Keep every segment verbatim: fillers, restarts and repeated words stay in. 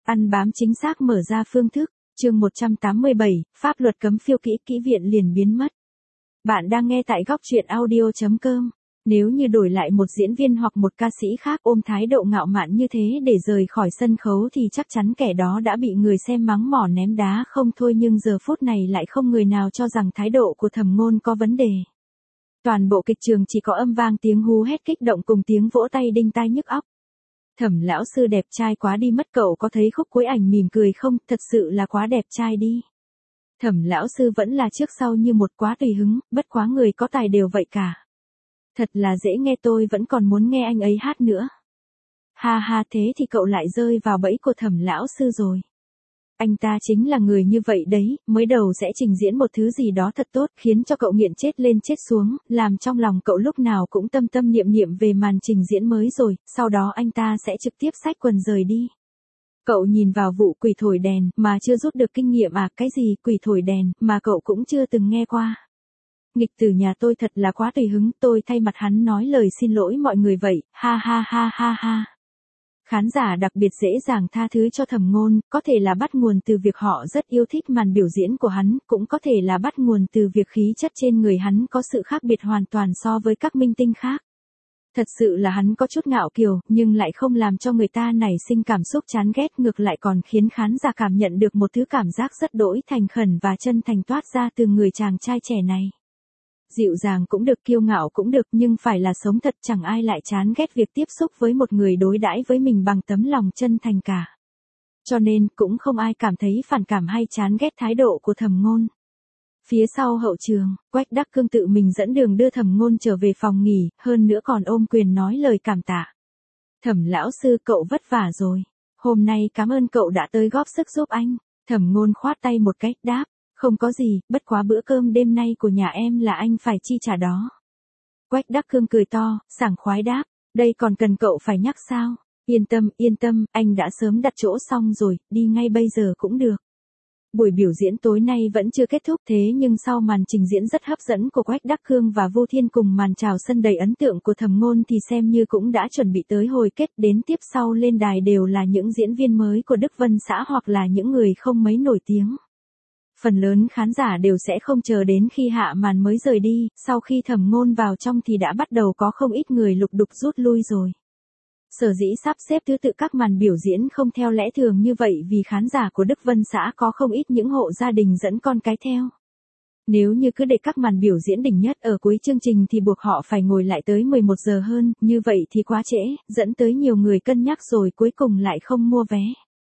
Ăn bám chính xác mở ra phương thức, chương một trăm tám mươi bảy, pháp luật cấm phiêu kỹ kỹ viện liền biến mất. Bạn đang nghe tại góc truyện audio chấm com. Nếu như đổi lại một diễn viên hoặc một ca sĩ khác ôm thái độ ngạo mạn như thế để rời khỏi sân khấu thì chắc chắn kẻ đó đã bị người xem mắng mỏ ném đá không thôi, nhưng giờ phút này lại không người nào cho rằng thái độ của Thẩm Ngôn có vấn đề. Toàn bộ kịch trường chỉ có âm vang tiếng hú hét kích động cùng tiếng vỗ tay đinh tai nhức óc. Thẩm lão sư đẹp trai quá đi mất, cậu có thấy khúc cuối ảnh mỉm cười không, thật sự là quá đẹp trai đi. Thẩm lão sư vẫn là trước sau như một, quá tùy hứng, bất quá người có tài đều vậy cả. Thật là dễ nghe, tôi vẫn còn muốn nghe anh ấy hát nữa. Ha ha, thế thì cậu lại rơi vào bẫy của Thẩm lão sư rồi. Anh ta chính là người như vậy đấy, mới đầu sẽ trình diễn một thứ gì đó thật tốt, khiến cho cậu nghiện chết lên chết xuống, làm trong lòng cậu lúc nào cũng tâm tâm niệm niệm về màn trình diễn mới rồi, sau đó anh ta sẽ trực tiếp xách quần rời đi. Cậu nhìn vào vụ quỷ thổi đèn, mà chưa rút được kinh nghiệm à, cái gì quỷ thổi đèn, mà cậu cũng chưa từng nghe qua. Nghịch tử nhà tôi thật là quá tùy hứng, tôi thay mặt hắn nói lời xin lỗi mọi người vậy, ha ha ha ha ha. Khán giả đặc biệt dễ dàng tha thứ cho Thẩm Ngôn, có thể là bắt nguồn từ việc họ rất yêu thích màn biểu diễn của hắn, cũng có thể là bắt nguồn từ việc khí chất trên người hắn có sự khác biệt hoàn toàn so với các minh tinh khác. Thật sự là hắn có chút ngạo kiều, nhưng lại không làm cho người ta nảy sinh cảm xúc chán ghét, ngược lại còn khiến khán giả cảm nhận được một thứ cảm giác rất đỗi thành khẩn và chân thành toát ra từ người chàng trai trẻ này. Dịu dàng cũng được, kiêu ngạo cũng được, nhưng phải là sống thật, chẳng ai lại chán ghét việc tiếp xúc với một người đối đãi với mình bằng tấm lòng chân thành cả. Cho nên, cũng không ai cảm thấy phản cảm hay chán ghét thái độ của Thẩm Ngôn. Phía sau hậu trường, Quách Đắc Cương tự mình dẫn đường đưa Thẩm Ngôn trở về phòng nghỉ, hơn nữa còn ôm quyền nói lời cảm tạ. Thẩm lão sư, cậu vất vả rồi. Hôm nay cảm ơn cậu đã tới góp sức giúp anh. Thẩm Ngôn khoát tay một cái, đáp. Không có gì, bất quá bữa cơm đêm nay của nhà em là anh phải chi trả đó. Quách Đắc Cương cười to, sảng khoái đáp, đây còn cần cậu phải nhắc sao? Yên tâm, yên tâm, anh đã sớm đặt chỗ xong rồi, đi ngay bây giờ cũng được. Buổi biểu diễn tối nay vẫn chưa kết thúc, thế nhưng sau màn trình diễn rất hấp dẫn của Quách Đắc Cương và Vu Thiên cùng màn chào sân đầy ấn tượng của Thẩm Ngôn thì xem như cũng đã chuẩn bị tới hồi kết, đến tiếp sau lên đài đều là những diễn viên mới của Đức Vân xã hoặc là những người không mấy nổi tiếng. Phần lớn khán giả đều sẽ không chờ đến khi hạ màn mới rời đi, sau khi Thẩm Ngôn vào trong thì đã bắt đầu có không ít người lục đục rút lui rồi. Sở dĩ sắp xếp thứ tự các màn biểu diễn không theo lẽ thường như vậy vì khán giả của Đức Vân xã có không ít những hộ gia đình dẫn con cái theo. Nếu như cứ để các màn biểu diễn đỉnh nhất ở cuối chương trình thì buộc họ phải ngồi lại tới mười một giờ hơn, như vậy thì quá trễ, dẫn tới nhiều người cân nhắc rồi cuối cùng lại không mua vé.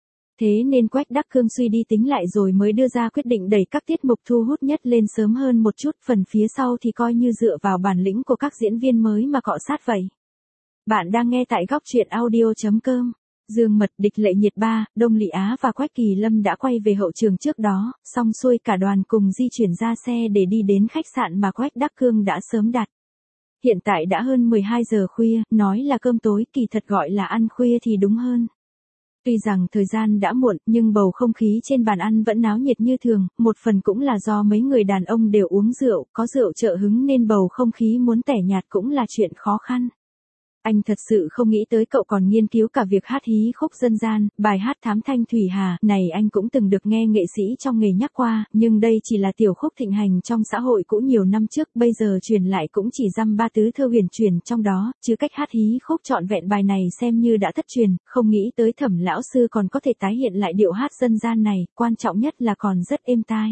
Thế nên Quách Đắc Cương suy đi tính lại rồi mới đưa ra quyết định đẩy các tiết mục thu hút nhất lên sớm hơn một chút, phần phía sau thì coi như dựa vào bản lĩnh của các diễn viên mới mà cọ sát vậy. Bạn đang nghe tại góc truyện audio chấm com. Dương Mật, Địch Lệ Nhiệt ba, Đông Lị Á và Quách Kỳ Lâm đã quay về hậu trường trước đó, xong xuôi cả đoàn cùng di chuyển ra xe để đi đến khách sạn mà Quách Đắc Cương đã sớm đặt. Hiện tại đã hơn mười hai giờ khuya, nói là cơm tối, kỳ thật gọi là ăn khuya thì đúng hơn. Tuy rằng thời gian đã muộn, nhưng bầu không khí trên bàn ăn vẫn náo nhiệt như thường, một phần cũng là do mấy người đàn ông đều uống rượu, có rượu trợ hứng nên bầu không khí muốn tẻ nhạt cũng là chuyện khó khăn. Anh thật sự không nghĩ tới cậu còn nghiên cứu cả việc hát hí khúc dân gian, bài hát Thám Thanh Thủy Hà, này anh cũng từng được nghe nghệ sĩ trong nghề nhắc qua, nhưng đây chỉ là tiểu khúc thịnh hành trong xã hội cũ nhiều năm trước, bây giờ truyền lại cũng chỉ dăm ba tứ thơ huyền truyền trong đó, chứ cách hát hí khúc trọn vẹn bài này xem như đã thất truyền, không nghĩ tới Thẩm lão sư còn có thể tái hiện lại điệu hát dân gian này, quan trọng nhất là còn rất êm tai.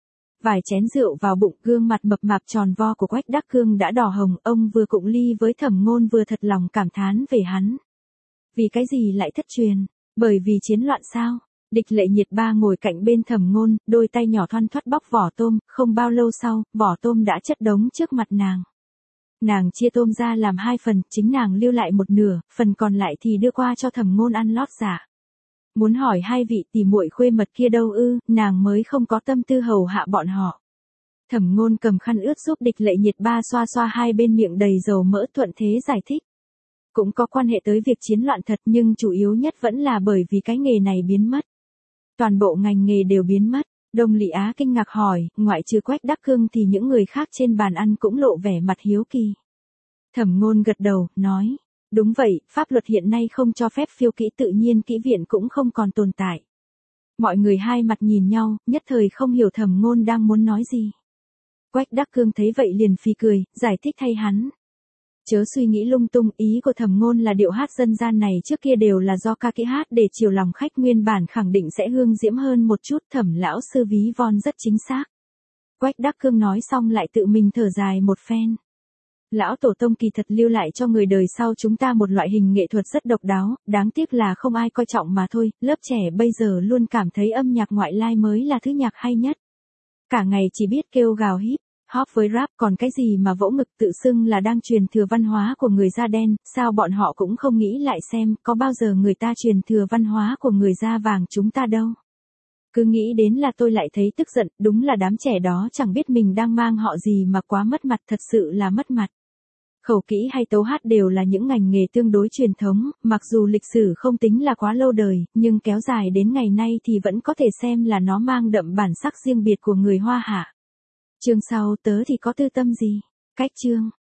Vài chén rượu vào bụng, gương mặt mập mạp tròn vo của Quách Đắc Cương đã đỏ hồng, ông vừa cụng ly với Thẩm Ngôn vừa thật lòng cảm thán về hắn. Vì cái gì lại thất truyền? Bởi vì chiến loạn sao? Địch Lệ Nhiệt ba ngồi cạnh bên Thẩm Ngôn, đôi tay nhỏ thoăn thoắt bóc vỏ tôm, không bao lâu sau, vỏ tôm đã chất đống trước mặt nàng. Nàng chia tôm ra làm hai phần, chính nàng lưu lại một nửa, phần còn lại thì đưa qua cho Thẩm Ngôn ăn lót dạ. Muốn hỏi hai vị tỷ muội khuê mật kia đâu ư, nàng mới không có tâm tư hầu hạ bọn họ. Thẩm Ngôn cầm khăn ướt giúp Địch Lệ Nhiệt ba xoa xoa hai bên miệng đầy dầu mỡ, thuận thế giải thích. Cũng có quan hệ tới việc chiến loạn thật, nhưng chủ yếu nhất vẫn là bởi vì cái nghề này biến mất. Toàn bộ ngành nghề đều biến mất. Đông Lị Á kinh ngạc hỏi, ngoại trừ Quách Đắc Cương thì những người khác trên bàn ăn cũng lộ vẻ mặt hiếu kỳ. Thẩm Ngôn gật đầu, nói, Đúng vậy, pháp luật hiện nay không cho phép phiêu kỹ, tự nhiên kỹ viện cũng không còn tồn tại. Mọi người hai mặt nhìn nhau, nhất thời không hiểu Thẩm Ngôn đang muốn nói gì. Quách Đắc Cương thấy vậy liền phì cười, giải thích thay hắn. Chớ suy nghĩ lung tung, ý của Thẩm Ngôn là điệu hát dân gian này trước kia đều là do ca kỹ hát để chiều lòng khách, nguyên bản khẳng định sẽ hương diễm hơn một chút, Thẩm lão sư ví von rất chính xác. Quách Đắc Cương nói xong lại tự mình thở dài một phen. Lão tổ tông kỳ thật lưu lại cho người đời sau chúng ta một loại hình nghệ thuật rất độc đáo, đáng tiếc là không ai coi trọng mà thôi, lớp trẻ bây giờ luôn cảm thấy âm nhạc ngoại lai mới là thứ nhạc hay nhất. Cả ngày chỉ biết kêu gào hip hop với rap, còn cái gì mà vỗ ngực tự xưng là đang truyền thừa văn hóa của người da đen, sao bọn họ cũng không nghĩ lại xem, có bao giờ người ta truyền thừa văn hóa của người da vàng chúng ta đâu. Cứ nghĩ đến là tôi lại thấy tức giận, đúng là đám trẻ đó chẳng biết mình đang mang họ gì mà quá mất mặt, thật sự là mất mặt. Khẩu kỹ hay tấu hát đều là những ngành nghề tương đối truyền thống, mặc dù lịch sử không tính là quá lâu đời, nhưng kéo dài đến ngày nay thì vẫn có thể xem là nó mang đậm bản sắc riêng biệt của người Hoa Hạ. Chương sau tớ thì có tư tâm gì? Cách chương